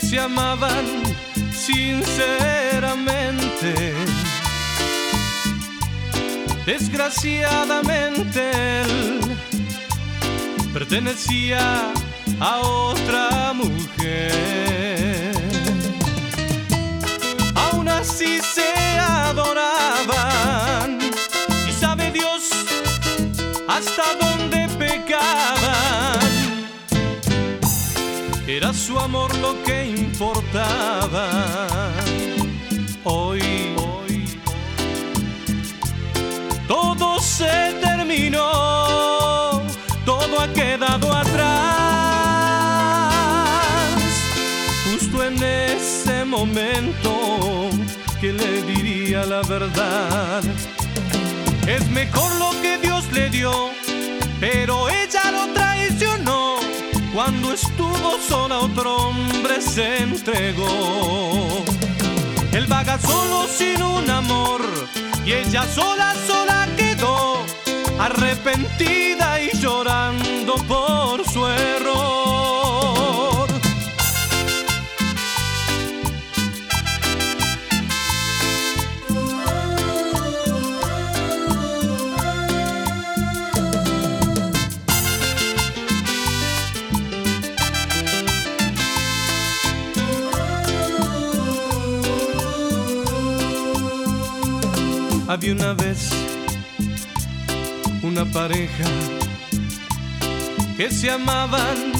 se amaban sinceramente. Desgraciadamente él pertenecía a otra mujer. Aún así se adoraban, y sabe Dios hasta dónde pecaban. Era su amor lo que importaba. Hoy todo se terminó, todo ha quedado atrás. Justo en ese momento que le diría la verdad. Es mejor lo que Dios le dio, pero ella lo traicionó. Cuando estuvo sola otro hombre se entregó. Él vaga solo sin un amor, y ella sola quedó, arrepentida y llorando por su error. Había una vez una pareja que se amaban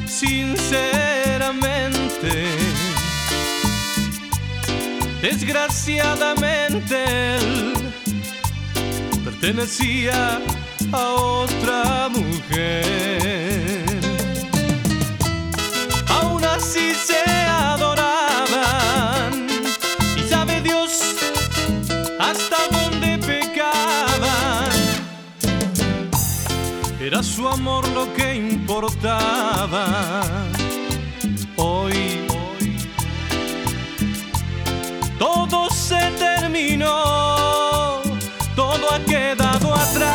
sinceramente. Desgraciadamente él pertenecía a otra mujer. Aún así se adoraban, y sabe Dios hasta dónde pecaban. Era su amor lo que importaba. Hoy todo se terminó, todo ha quedado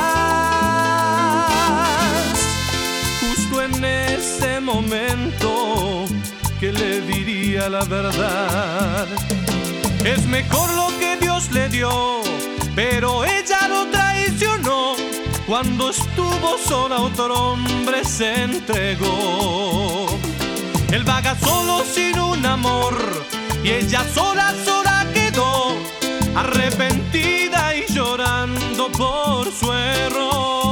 atrás. Justo en ese momento que le diría la verdad. Es mejor lo que Dios le dio, pero ella lo traicionó. Cuando estuvo sola otro hombre se entregó. Él vaga solo sin un amor, y ella sola quedó, arrepentida y llorando por su error.